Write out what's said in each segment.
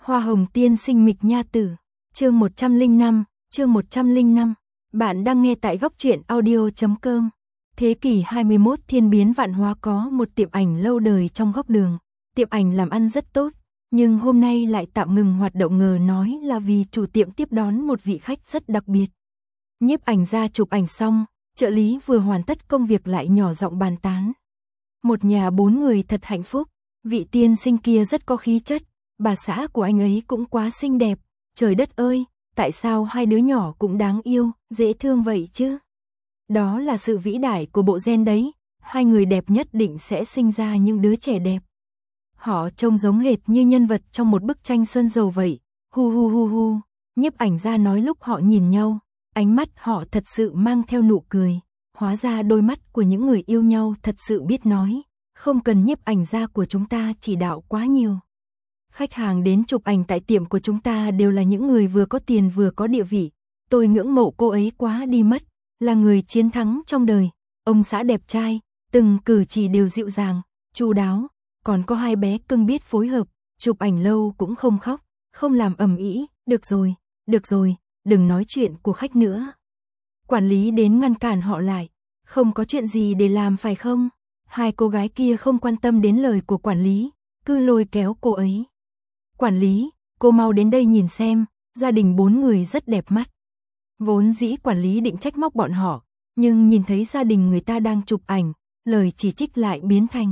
Hoa hồng tiên sinh Mịch Nha Tử, chương 105. Bạn đang nghe tại góc truyện audio.com. Thế kỷ 21 thiên biến vạn hóa có một tiệm ảnh lâu đời trong góc đường. Tiệm ảnh làm ăn rất tốt, nhưng hôm nay lại tạm ngừng hoạt động, ngờ nói là vì chủ tiệm tiếp đón một vị khách rất đặc biệt. Nhiếp ảnh ra chụp ảnh xong, trợ lý vừa hoàn tất công việc lại nhỏ giọng bàn tán. Một nhà 4 người thật hạnh phúc, vị tiên sinh kia rất có khí chất, bà xã của anh ấy cũng quá xinh đẹp, trời đất ơi, tại sao hai đứa nhỏ cũng đáng yêu, dễ thương vậy chứ? Đó là sự vĩ đại của bộ gen đấy, hai người đẹp nhất định sẽ sinh ra những đứa trẻ đẹp. Họ trông giống hệt như nhân vật trong một bức tranh sơn dầu vậy, hu hu hu hu, nhiếp ảnh ra nói lúc họ nhìn nhau, ánh mắt họ thật sự mang theo nụ cười, hóa ra đôi mắt của những người yêu nhau thật sự biết nói, không cần nhiếp ảnh ra của chúng ta chỉ đạo quá nhiều. Khách hàng đến chụp ảnh tại tiệm của chúng ta đều là những người vừa có tiền vừa có địa vị, tôi ngưỡng mộ cô ấy quá đi mất, là người chiến thắng trong đời, ông xã đẹp trai, từng cử chỉ đều dịu dàng, chu đáo, còn có hai bé cưng biết phối hợp, chụp ảnh lâu cũng không khóc, không làm ầm ĩ, được rồi, đừng nói chuyện của khách nữa. Quản lý đến ngăn cản họ lại, không có chuyện gì để làm phải không? Hai cô gái kia không quan tâm đến lời của quản lý, cứ lôi kéo cô ấy. Quản lý, cô mau đến đây nhìn xem, gia đình 4 người rất đẹp mắt. Vốn dĩ quản lý định trách móc bọn họ, nhưng nhìn thấy gia đình người ta đang chụp ảnh, lời chỉ trích lại biến thành.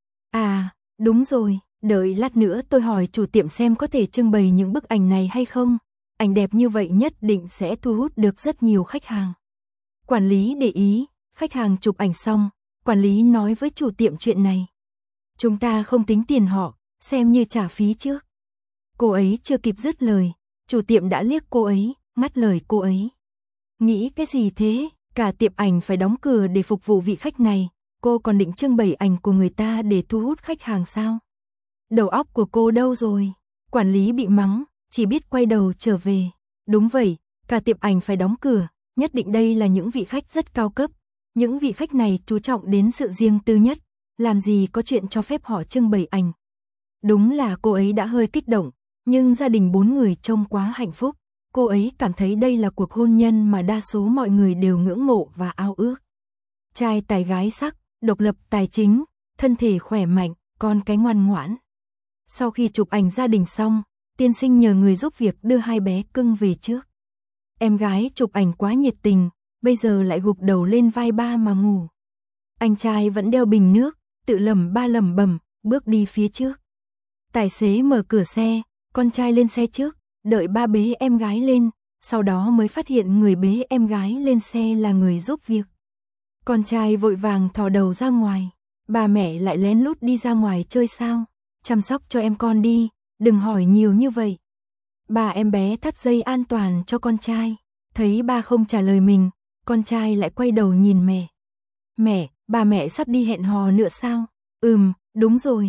À, đúng rồi, đợi lát nữa tôi hỏi chủ tiệm xem có thể trưng bày những bức ảnh này hay không. Ảnh đẹp như vậy nhất định sẽ thu hút được rất nhiều khách hàng. Quản lý để ý, khách hàng chụp ảnh xong, quản lý nói với chủ tiệm chuyện này. Chúng ta không tính tiền họ, xem như trả phí trước. Cô ấy chưa kịp dứt lời, chủ tiệm đã liếc cô ấy, ngắt lời cô ấy. Nghĩ cái gì thế, cả tiệm ảnh phải đóng cửa để phục vụ vị khách này, cô còn định trưng bày ảnh của người ta để thu hút khách hàng sao? Đầu óc của cô đâu rồi? Quản lý bị mắng, chỉ biết quay đầu trở về. Đúng vậy, cả tiệm ảnh phải đóng cửa, nhất định đây là những vị khách rất cao cấp. Những vị khách này chú trọng đến sự riêng tư nhất, làm gì có chuyện cho phép họ trưng bày ảnh. Đúng là cô ấy đã hơi kích động, nhưng gia đình 4 người trông quá hạnh phúc. Cô ấy cảm thấy đây là cuộc hôn nhân mà đa số mọi người đều ngưỡng mộ và ao ước. Trai tài gái sắc, độc lập tài chính, thân thể khỏe mạnh, con cái ngoan ngoãn. Sau khi chụp ảnh gia đình xong, tiên sinh nhờ người giúp việc đưa hai bé cưng về trước. Em gái chụp ảnh quá nhiệt tình, bây giờ lại gục đầu lên vai ba mà ngủ. Anh trai vẫn đeo bình nước, tự lẩm bẩm, bước đi phía trước. Tài xế mở cửa xe, con trai lên xe trước, đợi ba bế em gái lên, sau đó mới phát hiện người bế em gái lên xe là người giúp việc. Con trai vội vàng thò đầu ra ngoài, bà mẹ lại lén lút đi ra ngoài chơi sao? Chăm sóc cho em con đi, đừng hỏi nhiều như vậy. Bà em bé thắt dây an toàn cho con trai, thấy ba không trả lời mình, con trai lại quay đầu nhìn mẹ. Mẹ, bà mẹ sắp đi hẹn hò nữa sao? Đúng rồi,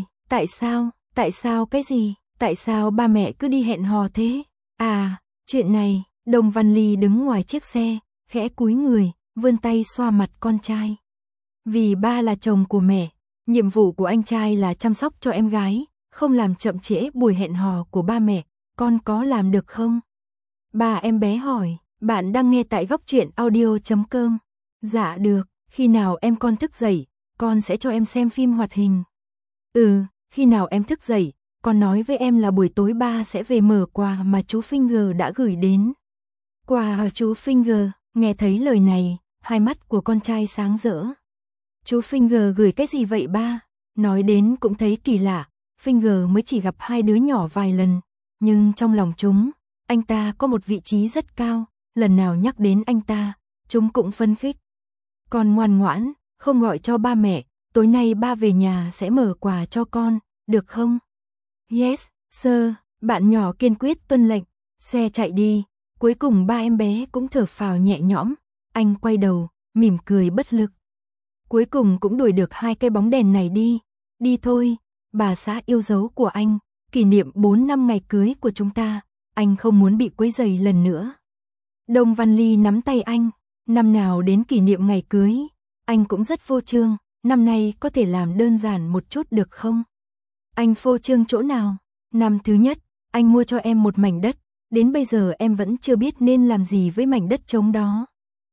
tại sao cái gì? Tại sao ba mẹ cứ đi hẹn hò thế? À, chuyện này, Đồng Văn Ly đứng ngoài chiếc xe, khẽ cúi người, vươn tay xoa mặt con trai. Vì ba là chồng của mẹ, nhiệm vụ của anh trai là chăm sóc cho em gái, không làm chậm trễ buổi hẹn hò của ba mẹ, con có làm được không? Bà em bé hỏi, bạn đang nghe tại góc truyện audio.com. Dạ được, khi nào em con thức dậy, con sẽ cho em xem phim hoạt hình. Khi nào em thức dậy, con nói với em là buổi tối ba sẽ về mở quà mà chú Finger đã gửi đến. Quà à chú Finger, nghe thấy lời này, hai mắt của con trai sáng rỡ. Chú Finger gửi cái gì vậy ba? Nói đến cũng thấy kỳ lạ, Finger mới chỉ gặp hai đứa nhỏ vài lần, nhưng trong lòng chúng, anh ta có một vị trí rất cao, lần nào nhắc đến anh ta, chúng cũng phấn khích. Con ngoan ngoãn, không gọi cho ba mẹ, tối nay ba về nhà sẽ mở quà cho con, được không? Yes, sir, bạn nhỏ kiên quyết tuân lệnh, xe chạy đi, cuối cùng ba em bé cũng thở phào nhẹ nhõm, anh quay đầu, mỉm cười bất lực. Cuối cùng cũng đuổi được hai cây bóng đèn này đi thôi, bà xã yêu dấu của anh, kỷ niệm 4 năm ngày cưới của chúng ta, anh không muốn bị quấy rầy lần nữa. Đồng Văn Ly nắm tay anh, năm nào đến kỷ niệm ngày cưới, anh cũng rất vô trương, năm nay có thể làm đơn giản một chút được không? Anh phô trương chỗ nào? Năm thứ nhất, anh mua cho em một mảnh đất, đến bây giờ em vẫn chưa biết nên làm gì với mảnh đất trống đó.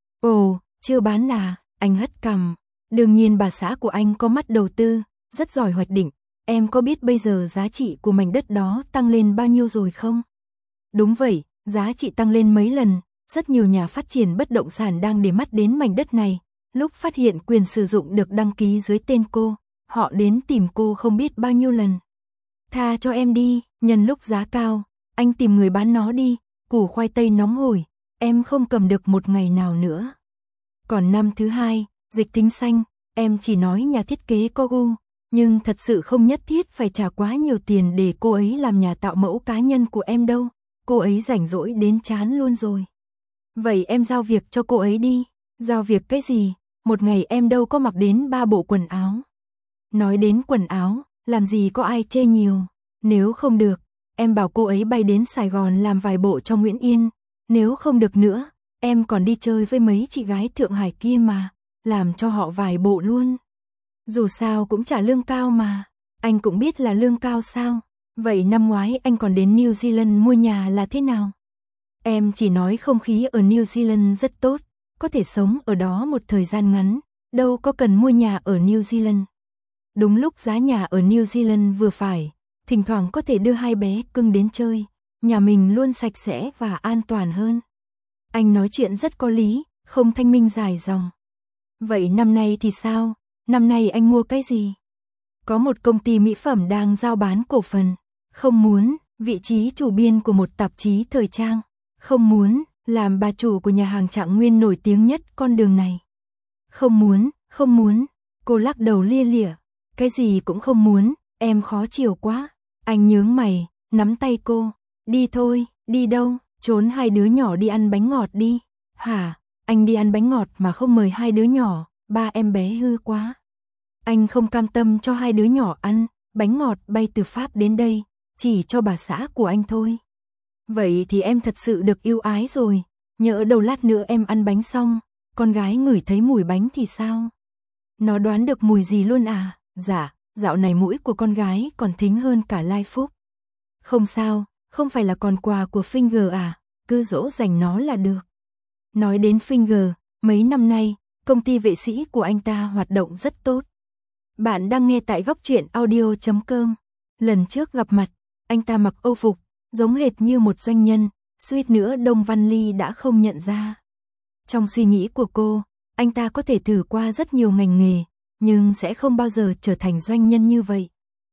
Ồ, chưa bán à, anh hất cằm. Đương nhiên bà xã của anh có mắt đầu tư, rất giỏi hoạch định. Em có biết bây giờ giá trị của mảnh đất đó tăng lên bao nhiêu rồi không? Đúng vậy, giá trị tăng lên mấy lần, rất nhiều nhà phát triển bất động sản đang để mắt đến mảnh đất này. Lúc phát hiện quyền sử dụng được đăng ký dưới tên cô, họ đến tìm cô không biết bao nhiêu lần. Tha cho em đi, nhân lúc giá cao, anh tìm người bán nó đi, củ khoai tây nóng hổi, em không cầm được một ngày nào nữa. Còn năm thứ hai, Dịch Thính Xanh, em chỉ nói nhà thiết kế có gu, nhưng thật sự không nhất thiết phải trả quá nhiều tiền để cô ấy làm nhà tạo mẫu cá nhân của em đâu, cô ấy rảnh rỗi đến chán luôn rồi. Vậy em giao việc cho cô ấy đi. Giao việc cái gì? Một ngày em đâu có mặc đến 3 bộ quần áo. Nói đến quần áo, làm gì có ai chê nhiều. Nếu không được, em bảo cô ấy bay đến Sài Gòn làm vài bộ cho Nguyễn Yên. Nếu không được nữa, em còn đi chơi với mấy chị gái Thượng Hải kia mà, làm cho họ vài bộ luôn. Dù sao cũng trả lương cao mà. Anh cũng biết là lương cao sao. Vậy năm ngoái anh còn đến New Zealand mua nhà là thế nào? Em chỉ nói không khí ở New Zealand rất tốt, có thể sống ở đó một thời gian ngắn, đâu có cần mua nhà ở New Zealand. Đúng lúc giá nhà ở New Zealand vừa phải, thỉnh thoảng có thể đưa hai bé cưng đến chơi, nhà mình luôn sạch sẽ và an toàn hơn. Anh nói chuyện rất có lý, không thanh minh dài dòng. Vậy năm nay thì sao? Năm nay anh mua cái gì? Có một công ty mỹ phẩm đang giao bán cổ phần. Không muốn, vị trí chủ biên của một tạp chí thời trang. Không muốn, làm bà chủ của nhà hàng Trạng Nguyên nổi tiếng nhất con đường này. Không muốn, cô lắc đầu lia lịa. Cái gì cũng không muốn, em khó chịu quá. Anh nhướng mày, nắm tay cô. Đi thôi, đi đâu, trốn hai đứa nhỏ đi ăn bánh ngọt đi. Hả, anh đi ăn bánh ngọt mà không mời hai đứa nhỏ, ba em bé hư quá. Anh không cam tâm cho hai đứa nhỏ ăn, bánh ngọt bay từ Pháp đến đây, chỉ cho bà xã của anh thôi. Vậy thì em thật sự được yêu ái rồi, nhỡ đâu lát nữa em ăn bánh xong, con gái ngửi thấy mùi bánh thì sao? Nó đoán được mùi gì luôn à? Dạ, dạo này mũi của con gái còn thính hơn cả Lai Phúc. Không sao, không phải là con quà của Finger à, cứ dỗ dành nó là được. Nói đến Finger, mấy năm nay, công ty vệ sĩ của anh ta hoạt động rất tốt. Bạn đang nghe tại góc truyện audio.com. Lần trước gặp mặt, anh ta mặc âu phục, giống hệt như một doanh nhân, suýt nữa Đông Văn Ly đã không nhận ra. Trong suy nghĩ của cô, anh ta có thể thử qua rất nhiều ngành nghề, nhưng sẽ không bao giờ trở thành doanh nhân như vậy.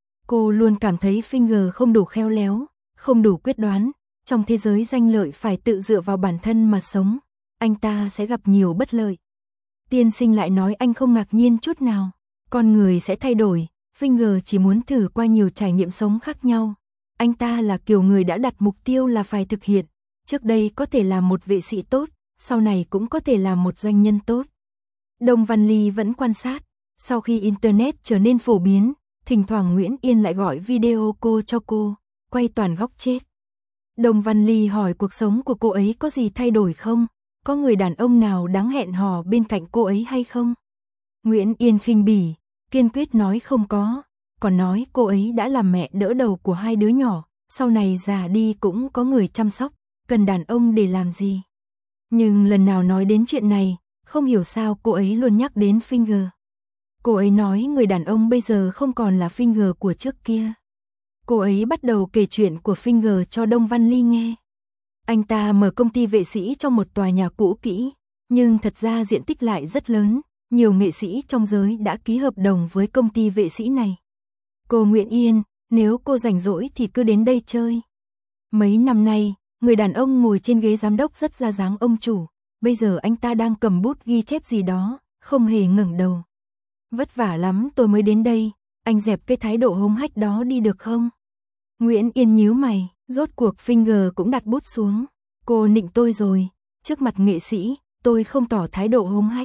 Cô luôn cảm thấy Finger không đủ khéo léo, không đủ quyết đoán, trong thế giới danh lợi phải tự dựa vào bản thân mà sống, anh ta sẽ gặp nhiều bất lợi. Tiên sinh lại nói anh không ngạc nhiên chút nào, con người sẽ thay đổi, Finger chỉ muốn thử qua nhiều trải nghiệm sống khác nhau. Anh ta là kiểu người đã đặt mục tiêu là phải thực hiện, trước đây có thể làm một vệ sĩ tốt, sau này cũng có thể làm một doanh nhân tốt. Đông Văn Ly vẫn quan sát, sau khi Internet trở nên phổ biến, thỉnh thoảng Nguyễn Yên lại gọi video cho cô, quay toàn góc chết. Đông Văn Ly hỏi cuộc sống của cô ấy có gì thay đổi không, có người đàn ông nào đáng hẹn hò bên cạnh cô ấy hay không. Nguyễn Yên khinh bỉ, kiên quyết nói không có, còn nói cô ấy đã làm mẹ đỡ đầu của hai đứa nhỏ, sau này già đi cũng có người chăm sóc, cần đàn ông để làm gì. Nhưng lần nào nói đến chuyện này, không hiểu sao cô ấy luôn nhắc đến Finger. Cô ấy nói người đàn ông bây giờ không còn là Finger của trước kia. Cô ấy bắt đầu kể chuyện của Finger cho Đông Văn Ly nghe. Anh ta mở công ty vệ sĩ trong một tòa nhà cũ kỹ, nhưng thật ra diện tích lại rất lớn, nhiều nghệ sĩ trong giới đã ký hợp đồng với công ty vệ sĩ này. Cô Nguyễn Yên, nếu cô rảnh rỗi thì cứ đến đây chơi. Mấy năm nay, người đàn ông ngồi trên ghế giám đốc rất ra dáng ông chủ, bây giờ anh ta đang cầm bút ghi chép gì đó, không hề ngẩng đầu. Vất vả lắm tôi mới đến đây, anh dẹp cái thái độ hống hách đó đi được không? Nguyễn Yên nhíu mày, rốt cuộc Finger cũng đặt bút xuống. Cô nịnh tôi rồi, trước mặt nghệ sĩ, tôi không tỏ thái độ hống hách.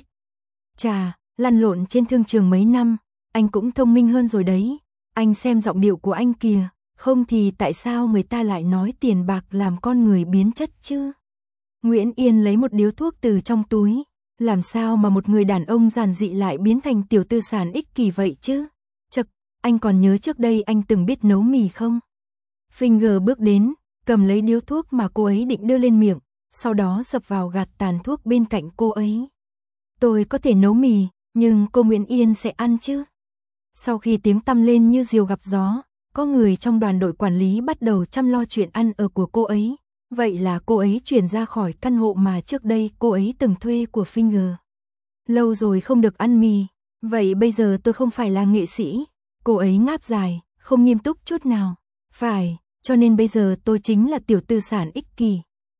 Chà, lăn lộn trên thương trường mấy năm, anh cũng thông minh hơn rồi đấy. Anh xem giọng điệu của anh kìa, không thì tại sao người ta lại nói tiền bạc làm con người biến chất chứ? Nguyễn Yên lấy một điếu thuốc từ trong túi, làm sao mà một người đàn ông giản dị lại biến thành tiểu tư sản ích kỷ vậy chứ? Chậc, anh còn nhớ trước đây anh từng biết nấu mì không? Finger bước đến, cầm lấy điếu thuốc mà cô ấy định đưa lên miệng, sau đó dập vào gạt tàn thuốc bên cạnh cô ấy. Tôi có thể nấu mì, nhưng cô Nguyễn Yên sẽ ăn chứ? Sau khi tiếng tăm lên như diều gặp gió, có người trong đoàn đội quản lý bắt đầu chăm lo chuyện ăn ở của cô ấy. Vậy là cô ấy chuyển ra khỏi căn hộ mà trước đây cô ấy từng thuê của Finger. Lâu rồi không được ăn mì, vậy bây giờ tôi không phải là nghệ sĩ. Cô ấy ngáp dài, không nghiêm túc chút nào. Phải, cho nên bây giờ tôi chính là tiểu tư sản ích kỷ.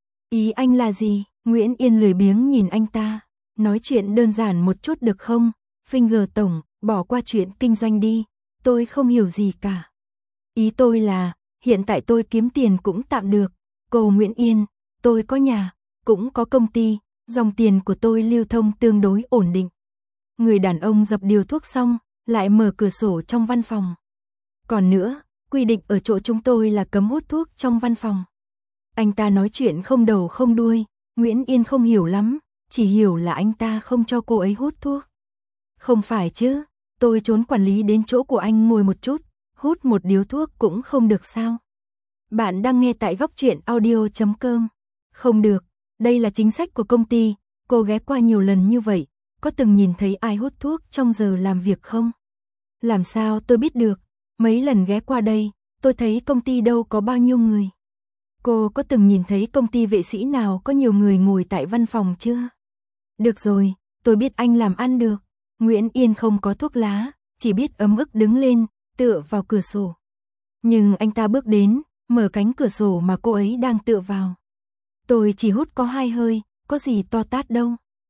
Ý anh là gì? Nguyễn Yên lười biếng nhìn anh ta. Nói chuyện đơn giản một chút được không? Finger tổng, bỏ qua chuyện kinh doanh đi. Tôi không hiểu gì cả. Ý tôi là, hiện tại tôi kiếm tiền cũng tạm được. Cô Nguyễn Yên, tôi có nhà, cũng có công ty, dòng tiền của tôi lưu thông tương đối ổn định. Người đàn ông dập điều thuốc xong, lại mở cửa sổ trong văn phòng. Còn nữa, quy định ở chỗ chúng tôi là cấm hút thuốc trong văn phòng. Anh ta nói chuyện không đầu không đuôi, Nguyễn Yên không hiểu lắm, chỉ hiểu là anh ta không cho cô ấy hút thuốc. Không phải chứ, tôi trốn quản lý đến chỗ của anh ngồi một chút, hút một điếu thuốc cũng không được sao? Bạn đang nghe tại góc truyện audio.com. Không được, đây là chính sách của công ty, cô ghé qua nhiều lần như vậy, có từng nhìn thấy ai hút thuốc trong giờ làm việc không? Làm sao tôi biết được, mấy lần ghé qua đây, tôi thấy công ty đâu có bao nhiêu người. Cô có từng nhìn thấy công ty vệ sĩ nào có nhiều người ngồi tại văn phòng chưa? Được rồi, tôi biết anh làm ăn được. Nguyễn Yên không có thuốc lá, chỉ biết ấm ức đứng lên, tựa vào cửa sổ. Nhưng anh ta bước đến, mở cánh cửa sổ mà cô ấy đang tựa vào. Tôi chỉ hút có 2 hơi, có gì to tát đâu.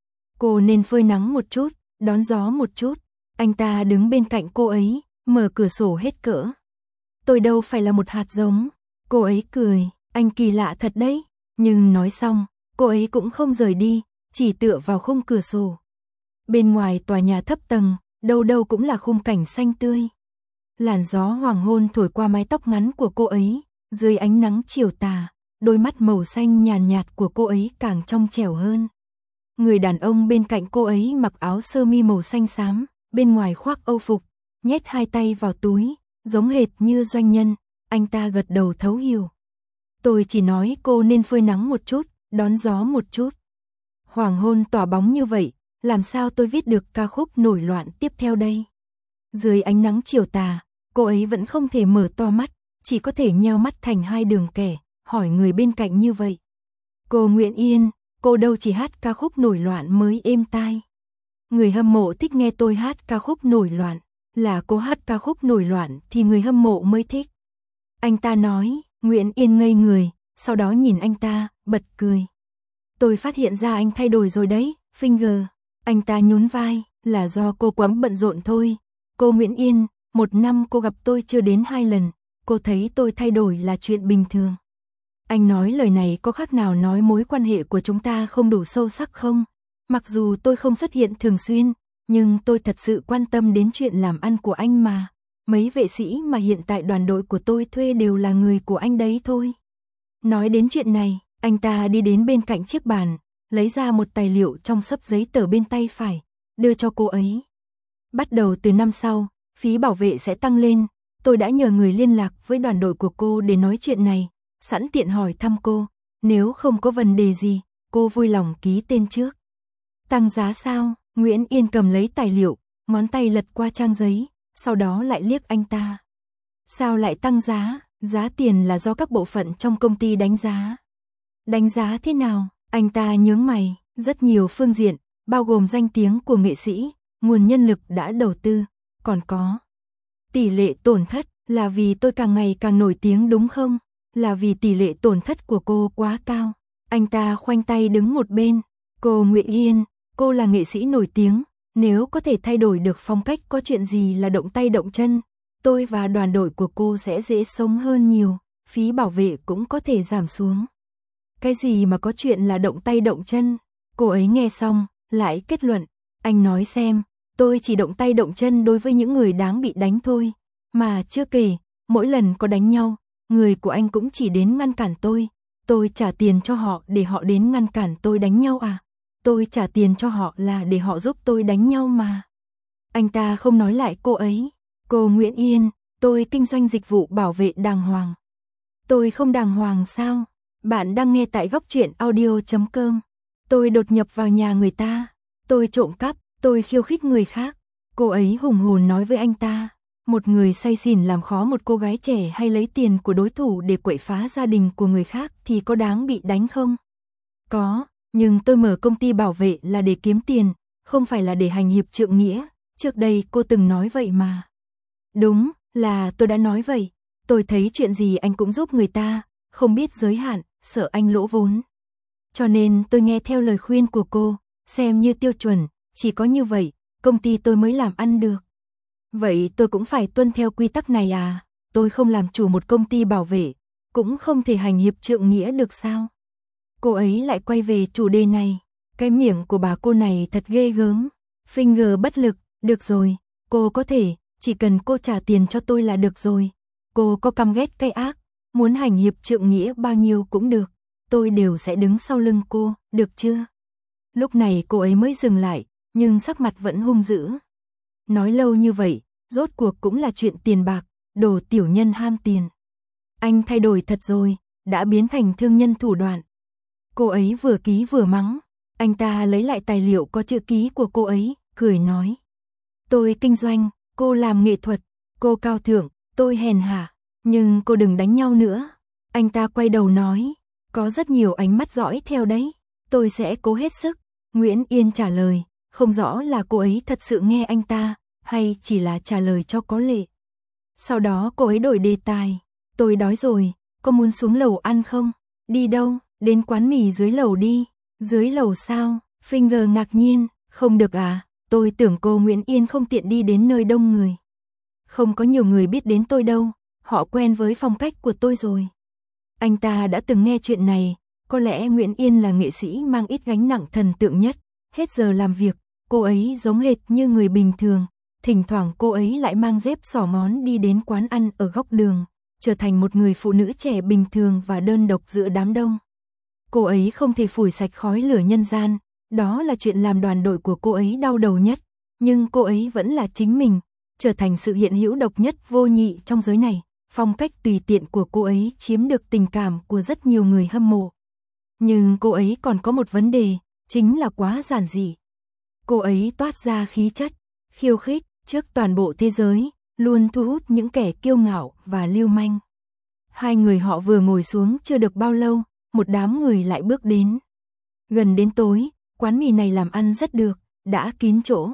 Cô nên phơi nắng một chút, đón gió một chút. Anh ta đứng bên cạnh cô ấy, mở cửa sổ hết cỡ. Tôi đâu phải là một hạt giống. Cô ấy cười, anh kỳ lạ thật đấy. Nhưng nói xong, cô ấy cũng không rời đi, chỉ tựa vào khung cửa sổ. Bên ngoài tòa nhà thấp tầng, đâu đâu cũng là khung cảnh xanh tươi. Làn gió hoàng hôn thổi qua mái tóc ngắn của cô ấy, dưới ánh nắng chiều tà, đôi mắt màu xanh nhàn nhạt của cô ấy càng trong trẻo hơn. Người đàn ông bên cạnh cô ấy mặc áo sơ mi màu xanh xám, bên ngoài khoác âu phục, nhét 2 tay vào túi, giống hệt như doanh nhân, anh ta gật đầu thấu hiểu. Tôi chỉ nói cô nên phơi nắng một chút, đón gió một chút. Hoàng hôn tỏa bóng như vậy, làm sao tôi viết được ca khúc nổi loạn tiếp theo đây? Dưới ánh nắng chiều tà, cô ấy vẫn không thể mở to mắt, chỉ có thể nheo mắt thành 2 đường kẻ, hỏi người bên cạnh như vậy. Cô Nguyễn Yên, cô đâu chỉ hát ca khúc nổi loạn mới êm tai. Người hâm mộ thích nghe tôi hát ca khúc nổi loạn, là cô hát ca khúc nổi loạn thì người hâm mộ mới thích. Anh ta nói, Nguyễn Yên ngây người, sau đó nhìn anh ta, bật cười. Tôi phát hiện ra anh thay đổi rồi đấy, Finger. Anh ta nhún vai, là do cô quá bận rộn thôi. Cô Nguyễn Yên, 1 năm cô gặp tôi chưa đến 2 lần, cô thấy tôi thay đổi là chuyện bình thường. Anh nói lời này có khác nào nói mối quan hệ của chúng ta không đủ sâu sắc không? Mặc dù tôi không xuất hiện thường xuyên, nhưng tôi thật sự quan tâm đến chuyện làm ăn của anh mà. Mấy vệ sĩ mà hiện tại đoàn đội của tôi thuê đều là người của anh đấy thôi. Nói đến chuyện này, anh ta đi đến bên cạnh chiếc bàn, lấy ra một tài liệu trong xấp giấy tờ bên tay phải, đưa cho cô ấy. Bắt đầu từ năm sau, phí bảo vệ sẽ tăng lên, tôi đã nhờ người liên lạc với đoàn đội của cô để nói chuyện này, sẵn tiện hỏi thăm cô, nếu không có vấn đề gì, cô vui lòng ký tên trước. Tăng giá sao? Nguyễn Yên cầm lấy tài liệu, ngón tay lật qua trang giấy, sau đó lại liếc anh ta. Sao lại tăng giá? Giá tiền là do các bộ phận trong công ty đánh giá. Đánh giá thế nào? Anh ta nhướng mày, rất nhiều phương diện, bao gồm danh tiếng của nghệ sĩ, nguồn nhân lực đã đầu tư, còn có tỷ lệ tổn thất, là vì tôi càng ngày càng nổi tiếng đúng không? Là vì tỷ lệ tổn thất của cô quá cao. Anh ta khoanh tay đứng một bên. Cô Nguyễn Yên, cô là nghệ sĩ nổi tiếng, nếu có thể thay đổi được phong cách có chuyện gì là động tay động chân, tôi và đoàn đội của cô sẽ dễ sống hơn nhiều, phí bảo vệ cũng có thể giảm xuống. Cái gì mà có chuyện là động tay động chân? Cô ấy nghe xong, lại kết luận, anh nói xem, tôi chỉ động tay động chân đối với những người đáng bị đánh thôi, mà chưa kể, mỗi lần có đánh nhau, người của anh cũng chỉ đến ngăn cản tôi trả tiền cho họ để họ đến ngăn cản tôi đánh nhau à? Tôi trả tiền cho họ là để họ giúp tôi đánh nhau mà. Anh ta không nói lại cô ấy. Cô Nguyễn Yên, tôi kinh doanh dịch vụ bảo vệ đàng hoàng. Tôi không đàng hoàng sao? Bạn đang nghe tại góc truyện audio.com. Tôi đột nhập vào nhà người ta, tôi trộm cắp, tôi khiêu khích người khác. Cô ấy hùng hồn nói với anh ta, một người say xỉn làm khó một cô gái trẻ hay lấy tiền của đối thủ để quậy phá gia đình của người khác thì có đáng bị đánh không? Có, nhưng tôi mở công ty bảo vệ là để kiếm tiền, không phải là để hành hiệp trượng nghĩa, trước đây cô từng nói vậy mà. Đúng, là tôi đã nói vậy, tôi thấy chuyện gì anh cũng giúp người ta, không biết giới hạn, sợ anh lỗ vốn. Cho nên tôi nghe theo lời khuyên của cô, xem như tiêu chuẩn, chỉ có như vậy, công ty tôi mới làm ăn được. Vậy tôi cũng phải tuân theo quy tắc này à, tôi không làm chủ một công ty bảo vệ, cũng không thể hành hiệp trượng nghĩa được sao? Cô ấy lại quay về chủ đề này, cái miệng của bà cô này thật ghê gớm. Finger bất lực, được rồi, cô có thể, chỉ cần cô trả tiền cho tôi là được rồi. Cô có căm ghét cái ác, muốn hành hiệp trượng nghĩa bao nhiêu cũng được, tôi đều sẽ đứng sau lưng cô, được chưa? Lúc này cô ấy mới dừng lại, nhưng sắc mặt vẫn hung dữ. Nói lâu như vậy, rốt cuộc cũng là chuyện tiền bạc, đồ tiểu nhân ham tiền. Anh thay đổi thật rồi, đã biến thành thương nhân thủ đoạn. Cô ấy vừa ký vừa mắng, anh ta lấy lại tài liệu có chữ ký của cô ấy, cười nói. Tôi kinh doanh, cô làm nghệ thuật, cô cao thượng, tôi hèn hạ, nhưng cô đừng đánh nhau nữa. Anh ta quay đầu nói, có rất nhiều ánh mắt dõi theo đấy, tôi sẽ cố hết sức. Nguyễn Yên trả lời, không rõ là cô ấy thật sự nghe anh ta, hay chỉ là trả lời cho có lệ. Sau đó cô ấy đổi đề tài, tôi đói rồi, có muốn xuống lầu ăn không? Đi đâu? Đến quán mì dưới lầu đi. Dưới lầu sao? Finger ngạc nhiên, không được à, tôi tưởng cô Nguyễn Yên không tiện đi đến nơi đông người. Không có nhiều người biết đến tôi đâu, họ quen với phong cách của tôi rồi. Anh ta đã từng nghe chuyện này, có lẽ Nguyễn Yên là nghệ sĩ mang ít gánh nặng thần tượng nhất, hết giờ làm việc, cô ấy giống hệt như người bình thường, thỉnh thoảng cô ấy lại mang dép xỏ ngón đi đến quán ăn ở góc đường, trở thành một người phụ nữ trẻ bình thường và đơn độc giữa đám đông. Cô ấy không thể phủi sạch khói lửa nhân gian, đó là chuyện làm đoàn đội của cô ấy đau đầu nhất, nhưng cô ấy vẫn là chính mình, trở thành sự hiện hữu độc nhất vô nhị trong giới này. Phong cách tùy tiện của cô ấy chiếm được tình cảm của rất nhiều người hâm mộ. Nhưng cô ấy còn có một vấn đề, chính là quá giản dị. Cô ấy toát ra khí chất, khiêu khích trước toàn bộ thế giới, luôn thu hút những kẻ kiêu ngạo và lưu manh. Hai người họ vừa ngồi xuống chưa được bao lâu, một đám người lại bước đến. Gần đến tối, quán mì này làm ăn rất được, đã kín chỗ.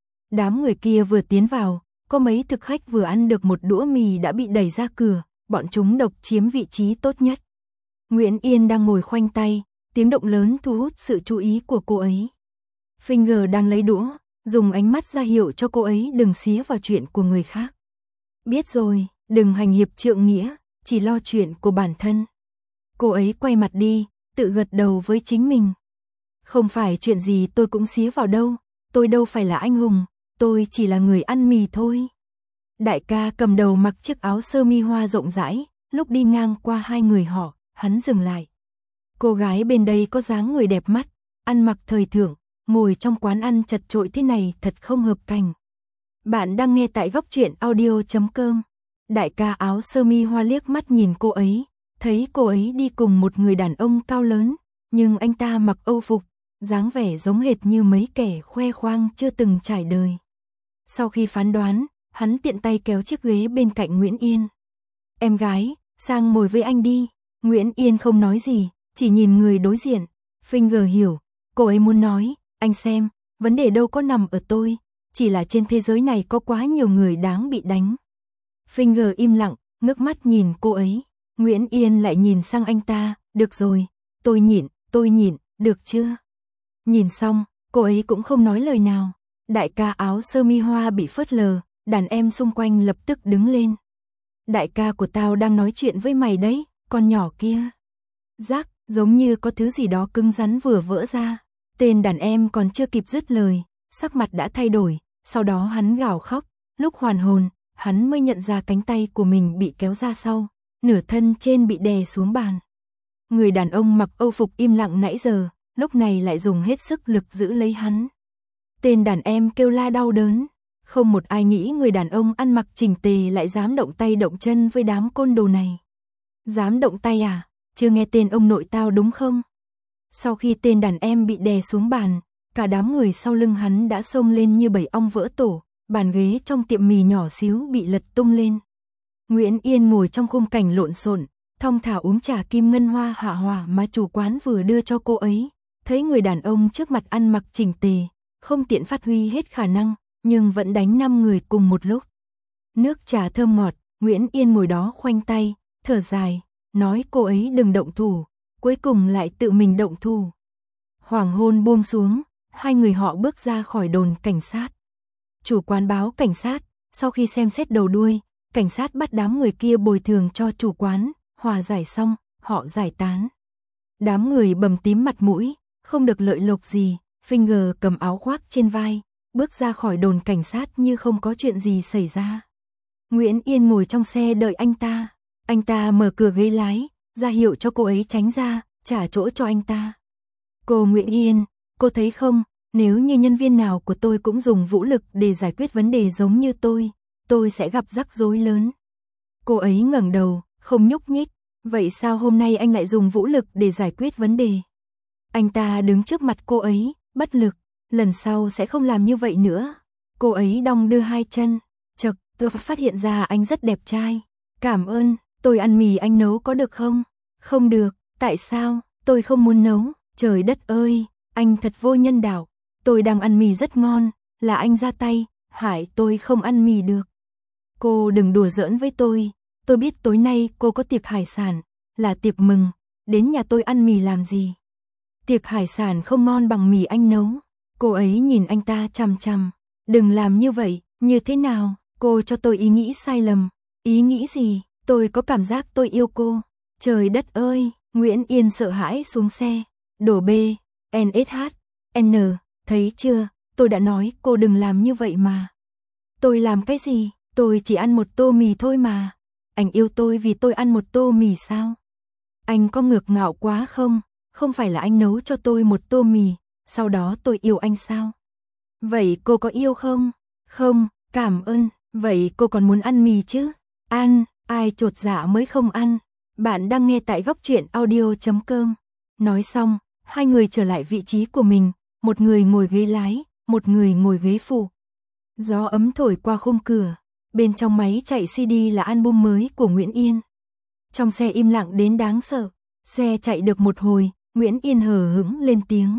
Đám người kia vừa tiến vào, có mấy thực khách vừa ăn được một đũa mì đã bị đẩy ra cửa, bọn chúng độc chiếm vị trí tốt nhất. Nguyễn Yên đang ngồi khoanh tay, tiếng động lớn thu hút sự chú ý của cô ấy. Finger đang lấy đũa, dùng ánh mắt ra hiệu cho cô ấy đừng xía vào chuyện của người khác. Biết rồi, đừng hành hiệp trượng nghĩa, chỉ lo chuyện của bản thân. Cô ấy quay mặt đi, tự gật đầu với chính mình. Không phải chuyện gì tôi cũng xía vào đâu, tôi đâu phải là anh hùng, tôi chỉ là người ăn mì thôi. Đại ca cầm đầu mặc chiếc áo sơ mi hoa rộng rãi, lúc đi ngang qua hai người họ, hắn dừng lại. Cô gái bên đây có dáng người đẹp mắt, ăn mặc thời thượng, ngồi trong quán ăn chật chội thế này thật không hợp cảnh. Bạn đang nghe tại góc truyện audio.com. Đại ca áo sơ mi hoa liếc mắt nhìn cô ấy, thấy cô ấy đi cùng một người đàn ông cao lớn, nhưng anh ta mặc âu phục, dáng vẻ giống hệt như mấy kẻ khoe khoang chưa từng trải đời. Sau khi phán đoán, hắn tiện tay kéo chiếc ghế bên cạnh Nguyễn Yên. Em gái, sang ngồi với anh đi. Nguyễn Yên không nói gì, chỉ nhìn người đối diện. Finger hiểu, cô ấy muốn nói, anh xem, vấn đề đâu có nằm ở tôi, chỉ là trên thế giới này có quá nhiều người đáng bị đánh. Finger im lặng, ngước mắt nhìn cô ấy. Nguyễn Yên lại nhìn sang anh ta, được rồi, tôi nhịn, được chưa? Nhìn xong, cô ấy cũng không nói lời nào. Đại ca áo sơ mi hoa bị phớt lờ, đàn em xung quanh lập tức đứng lên. Đại ca của tao đang nói chuyện với mày đấy, con nhỏ kia. Rắc, giống như có thứ gì đó cứng rắn vừa vỡ ra. Tên đàn em còn chưa kịp dứt lời, sắc mặt đã thay đổi, sau đó hắn gào khóc. Lúc hoàn hồn, hắn mới nhận ra cánh tay của mình bị kéo ra sau, nửa thân trên bị đè xuống bàn. Người đàn ông mặc âu phục im lặng nãy giờ, lúc này lại dùng hết sức lực giữ lấy hắn. Tên đàn em kêu la đau đớn, không một ai nghĩ người đàn ông ăn mặc chỉnh tề lại dám động tay động chân với đám côn đồ này. Dám động tay à? Chưa nghe tên ông nội tao đúng không? Sau khi tên đàn em bị đè xuống bàn, cả đám người sau lưng hắn đã xông lên như bầy ong vỡ tổ, bàn ghế trong tiệm mì nhỏ xíu bị lật tung lên. Nguyễn Yên ngồi trong khung cảnh lộn xộn, thong thả uống trà kim ngân hoa hạ hòa mà chủ quán vừa đưa cho cô ấy. Thấy người đàn ông trước mặt ăn mặc chỉnh tề, không tiện phát huy hết khả năng, nhưng vẫn đánh 5 người cùng một lúc. Nước trà thơm ngọt, Nguyễn Yên ngồi đó khoanh tay, thở dài, nói cô ấy đừng động thủ, cuối cùng lại tự mình động thủ. Hoàng hôn buông xuống, hai người họ bước ra khỏi đồn cảnh sát. Chủ quán báo cảnh sát, sau khi xem xét đầu đuôi, cảnh sát bắt đám người kia bồi thường cho chủ quán, hòa giải xong, họ giải tán. Đám người bầm tím mặt mũi, không được lợi lộc gì, Finger cầm áo khoác trên vai, bước ra khỏi đồn cảnh sát như không có chuyện gì xảy ra. Nguyễn Yên ngồi trong xe đợi anh ta mở cửa ghế lái, ra hiệu cho cô ấy tránh ra, trả chỗ cho anh ta. Cô Nguyễn Yên, cô thấy không, nếu như nhân viên nào của tôi cũng dùng vũ lực để giải quyết vấn đề giống như tôi sẽ gặp rắc rối lớn. Cô ấy ngẩng đầu, không nhúc nhích, vậy sao hôm nay anh lại dùng vũ lực để giải quyết vấn đề? Anh ta đứng trước mặt cô ấy, bất lực, lần sau sẽ không làm như vậy nữa. Cô ấy đong đưa hai chân, chợt tôi phát hiện ra anh rất đẹp trai. Cảm ơn, tôi ăn mì anh nấu có được không? Không được, tại sao? Tôi không muốn nấu. Trời đất ơi, anh thật vô nhân đạo. Tôi đang ăn mì rất ngon, là anh ra tay, hại tôi không ăn mì được. Cô đừng đùa giỡn với tôi biết tối nay cô có tiệc hải sản, là tiệc mừng, đến nhà tôi ăn mì làm gì? Tiệc hải sản không ngon bằng mì anh nấu. Cô ấy nhìn anh ta chằm chằm, đừng làm như vậy, như thế nào? Cô cho tôi ý nghĩ sai lầm. Ý nghĩ gì? Tôi có cảm giác tôi yêu cô. Trời đất ơi, Nguyễn Yên sợ hãi xuống xe. Đổ B, NSH, N, thấy chưa, tôi đã nói cô đừng làm như vậy mà. Tôi làm cái gì? Tôi chỉ ăn một tô mì thôi mà. Anh yêu tôi vì tôi ăn một tô mì sao? Anh có ngược ngạo quá không? Không phải là anh nấu cho tôi một tô mì, sau đó tôi yêu anh sao? Vậy cô có yêu không? Không, cảm ơn. Vậy cô còn muốn ăn mì chứ? Ăn, ai chột dạ mới không ăn. Bạn đang nghe tại góc truyện audio.com. Nói xong, hai người trở lại vị trí của mình, một người ngồi ghế lái, một người ngồi ghế phụ. Gió ấm thổi qua khung cửa, bên trong máy chạy CD là album mới của Nguyễn Yên. Trong xe im lặng đến đáng sợ, xe chạy được một hồi, Nguyễn Yên hờ hững lên tiếng.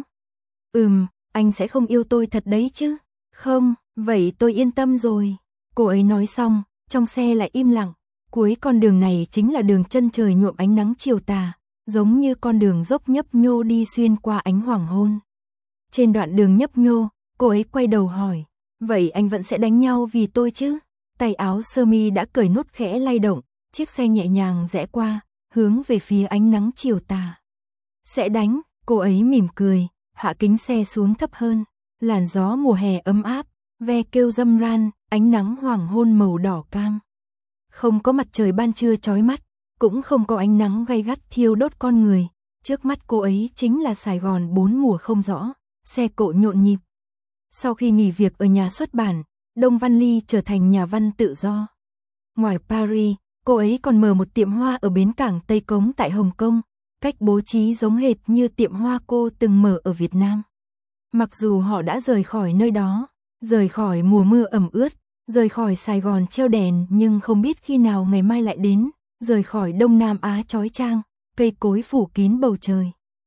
Anh sẽ không yêu tôi thật đấy chứ? Không, vậy tôi yên tâm rồi. Cô ấy nói xong, trong xe lại im lặng. Cuối con đường này chính là đường chân trời nhuộm ánh nắng chiều tà, giống như con đường dốc nhấp nhô đi xuyên qua ánh hoàng hôn. Trên đoạn đường nhấp nhô, cô ấy quay đầu hỏi, vậy anh vẫn sẽ đánh nhau vì tôi chứ? Tay áo sơ mi đã cởi nút khẽ lay động, chiếc xe nhẹ nhàng rẽ qua, hướng về phía ánh nắng chiều tà. Sẽ đánh, cô ấy mỉm cười, hạ kính xe xuống thấp hơn, làn gió mùa hè ấm áp, ve kêu râm ran, ánh nắng hoàng hôn màu đỏ cam. Không có mặt trời ban trưa chói mắt, cũng không có ánh nắng gay gắt thiêu đốt con người, trước mắt cô ấy chính là Sài Gòn bốn mùa không rõ, xe cộ nhộn nhịp. Sau khi nghỉ việc ở nhà xuất bản, Đông Văn Ly trở thành nhà văn tự do. Ngoài Paris, cô ấy còn mở một tiệm hoa ở bến cảng Tây Cống tại Hồng Kông, cách bố trí giống hệt như tiệm hoa cô từng mở ở Việt Nam. Mặc dù họ đã rời khỏi nơi đó, rời khỏi mùa mưa ẩm ướt, rời khỏi Sài Gòn treo đèn nhưng không biết khi nào ngày mai lại đến, rời khỏi Đông Nam Á chói chang, cây cối phủ kín bầu trời.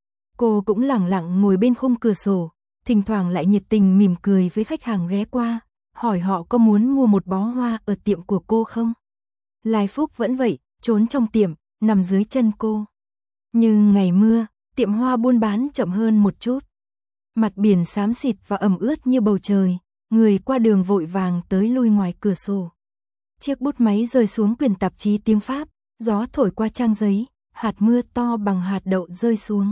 Cô cũng lẳng lặng ngồi bên khung cửa sổ, thỉnh thoảng lại nhiệt tình mỉm cười với khách hàng ghé qua, hỏi họ có muốn mua một bó hoa ở tiệm của cô không. Lai Phúc vẫn vậy, trốn trong tiệm, nằm dưới chân cô. Nhưng ngày mưa, tiệm hoa buôn bán chậm hơn một chút. Mặt biển xám xịt và ẩm ướt như bầu trời, người qua đường vội vàng tới lui ngoài cửa sổ. Chiếc bút máy rơi xuống quyển tạp chí tiếng Pháp, gió thổi qua trang giấy, hạt mưa to bằng hạt đậu rơi xuống.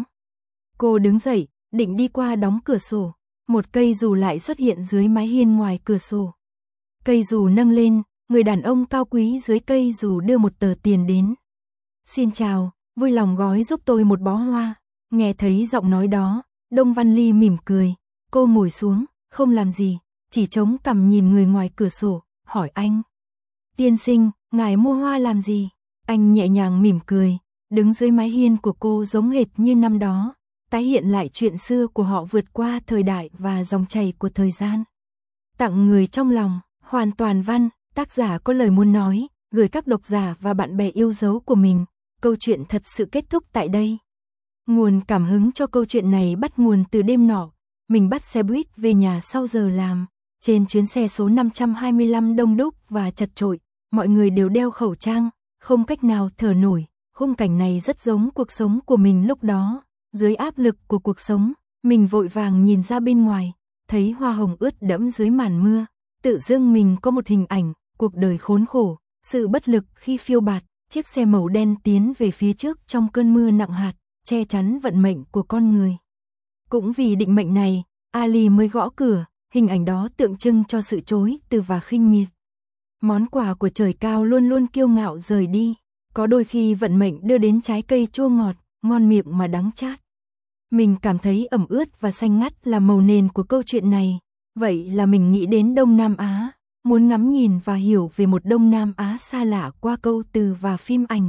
Cô đứng dậy, định đi qua đóng cửa sổ, một cây dù lại xuất hiện dưới mái hiên ngoài cửa sổ. Cây dù nâng lên, người đàn ông cao quý dưới cây dù đưa một tờ tiền đến. Xin chào, vui lòng gói giúp tôi một bó hoa. Nghe thấy giọng nói đó, Đông Văn Ly mỉm cười, cô ngồi xuống, không làm gì, chỉ chống cằm nhìn người ngoài cửa sổ, hỏi anh. Tiên sinh, ngài mua hoa làm gì? Anh nhẹ nhàng mỉm cười, đứng dưới mái hiên của cô giống hệt như năm đó, tái hiện lại chuyện xưa của họ vượt qua thời đại và dòng chảy của thời gian. Tặng người trong lòng, hoàn toàn văn, tác giả có lời muốn nói, gửi các độc giả và bạn bè yêu dấu của mình, câu chuyện thật sự kết thúc tại đây. Nguồn cảm hứng cho câu chuyện này bắt nguồn từ đêm nọ, mình bắt xe buýt về nhà sau giờ làm, trên chuyến xe số 525 đông đúc và chật chội, mọi người đều đeo khẩu trang, không cách nào thở nổi, khung cảnh này rất giống cuộc sống của mình lúc đó, dưới áp lực của cuộc sống, mình vội vàng nhìn ra bên ngoài, thấy hoa hồng ướt đẫm dưới màn mưa, tự dưng mình có một hình ảnh, cuộc đời khốn khổ, sự bất lực khi phiêu bạt, chiếc xe màu đen tiến về phía trước trong cơn mưa nặng hạt, che chắn vận mệnh của con người. Cũng vì định mệnh này, Ali mới gõ cửa, hình ảnh đó tượng trưng cho sự chối từ và khinh miệt. Món quà của trời cao luôn luôn kiêu ngạo rời đi, có đôi khi vận mệnh đưa đến trái cây chua ngọt, ngon miệng mà đắng chát. Mình cảm thấy ẩm ướt và xanh ngắt là màu nền của câu chuyện này, vậy là mình nghĩ đến Đông Nam Á, muốn ngắm nhìn và hiểu về một Đông Nam Á xa lạ qua câu từ và phim ảnh.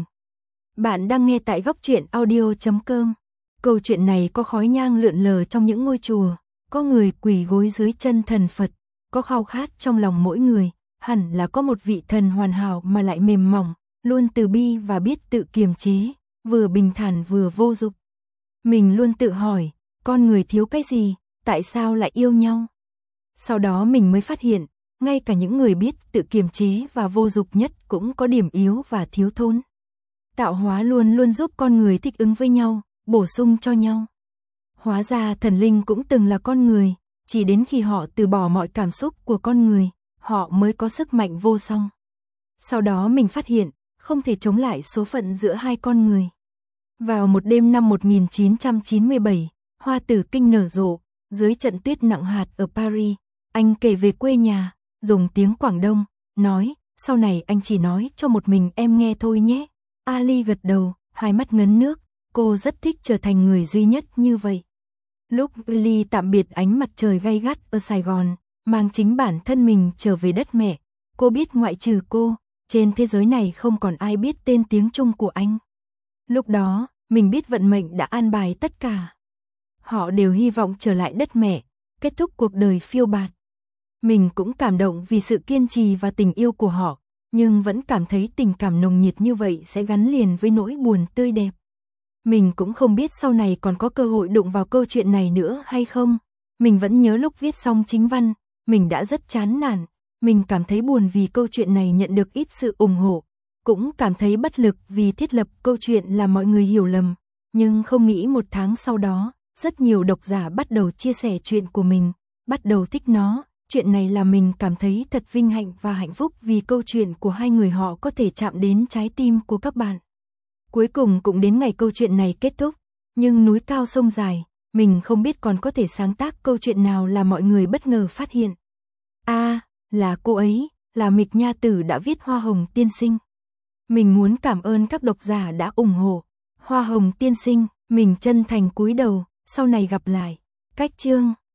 Bạn đang nghe tại góc truyện audio.com. Câu chuyện này có khói nhang lượn lờ trong những ngôi chùa, có người quỳ gối dưới chân thần Phật, có khao khát trong lòng mỗi người, hẳn là có một vị thần hoàn hảo mà lại mềm mỏng, luôn từ bi và biết tự kiềm chế, vừa bình thản vừa vô dụng. Mình luôn tự hỏi, con người thiếu cái gì, tại sao lại yêu nhau? Sau đó mình mới phát hiện, ngay cả những người biết tự kiềm chế và vô dụng nhất cũng có điểm yếu và thiếu thốn. Tạo hóa luôn luôn giúp con người thích ứng với nhau, bổ sung cho nhau. Hóa ra thần linh cũng từng là con người, chỉ đến khi họ từ bỏ mọi cảm xúc của con người, họ mới có sức mạnh vô song. Sau đó mình phát hiện, không thể chống lại số phận giữa hai con người. Vào một đêm năm 1997, hoa tử kinh nở rộ, dưới trận tuyết nặng hạt ở Paris, anh kể về quê nhà, dùng tiếng Quảng Đông, nói, sau này anh chỉ nói cho một mình em nghe thôi nhé. Ali gật đầu, hai mắt ngấn nước, cô rất thích trở thành người duy nhất như vậy. Lúc Ali tạm biệt ánh mặt trời gay gắt ở Sài Gòn, mang chính bản thân mình trở về đất mẹ, cô biết ngoại trừ cô, trên thế giới này không còn ai biết tên tiếng Trung của anh. Lúc đó, mình biết vận mệnh đã an bài tất cả. Họ đều hy vọng trở lại đất mẹ, kết thúc cuộc đời phiêu bạt. Mình cũng cảm động vì sự kiên trì và tình yêu của họ, nhưng vẫn cảm thấy tình cảm nồng nhiệt như vậy sẽ gắn liền với nỗi buồn tươi đẹp. Mình cũng không biết sau này còn có cơ hội đụng vào câu chuyện này nữa hay không. Mình vẫn nhớ lúc viết xong chính văn, mình đã rất chán nản. Mình cảm thấy buồn vì câu chuyện này nhận được ít sự ủng hộ. Cũng cảm thấy bất lực vì thiết lập câu chuyện làm mọi người hiểu lầm. Nhưng không nghĩ một tháng sau đó, rất nhiều độc giả bắt đầu chia sẻ chuyện của mình, bắt đầu thích nó. Chuyện này làm mình cảm thấy thật vinh hạnh và hạnh phúc vì câu chuyện của hai người họ có thể chạm đến trái tim của các bạn. Cuối cùng cũng đến ngày câu chuyện này kết thúc, nhưng núi cao sông dài, mình không biết còn có thể sáng tác câu chuyện nào là mọi người bất ngờ phát hiện. Là cô ấy, là Mịch Nha Tử đã viết Hoa Hồng Tiên Sinh. Mình muốn cảm ơn các độc giả đã ủng hộ. Hoa Hồng Tiên Sinh, mình chân thành cúi đầu, sau này gặp lại. Cách chương